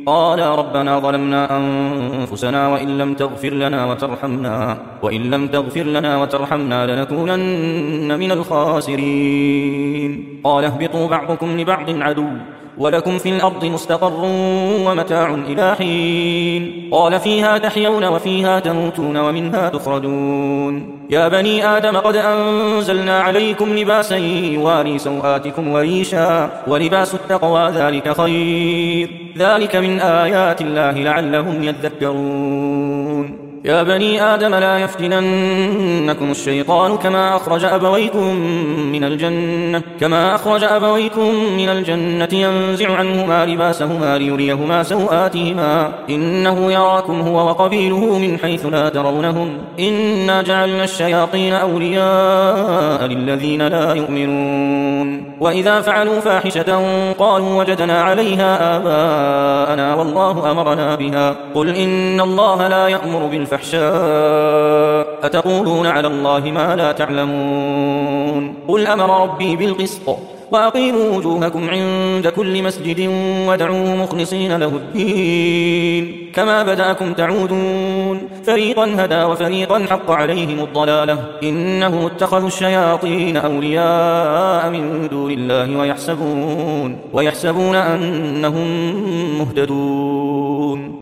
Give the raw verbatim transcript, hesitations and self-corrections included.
قال ربنا ظلمنا أنفسنا وإن لم تغفر لنا وترحمنا وإن لم تغفر لنا وترحمنا لنكونن من الخاسرين قال اهبطوا بعضكم لبعض عدو ولكم في الأرض مستقر ومتاع إلى حين قال فيها تحيون وفيها تموتون ومنها تخرجون يا بني آدم قد أنزلنا عليكم لباسا يواري سوآتكم وريشا ولباس التقوى ذلك خير ذلك من آيات الله لعلهم يذكرون يا بني آدم لا يفتننكم الشيطان كما أخرج أبويكم من الجنة كما أخرج أبويكم من الجنة ينزع عنهما لباسهما ليريهما سوآتهما إنه يراكم هو وقبيله من حيث لا ترونهم إنا جعلنا الشياطين أولياء للذين لا يؤمنون وإذا فعلوا فاحشة قالوا وجدنا عليها آباءنا والله أمرنا بها قل إن الله لا يأمر بالفحشاء أتقولون على الله ما لا تعلمون قل أمر ربي بالقسط وأقيموا وجوهكم عند كل مسجد وادعوه مخلصين له الدين كما بدأكم تعودون فريقا هدى وفريقا حق عليهم الضلالة إنهم اتخذوا الشياطين أولياء من دون الله ويحسبون, ويحسبون أنهم مهتدون.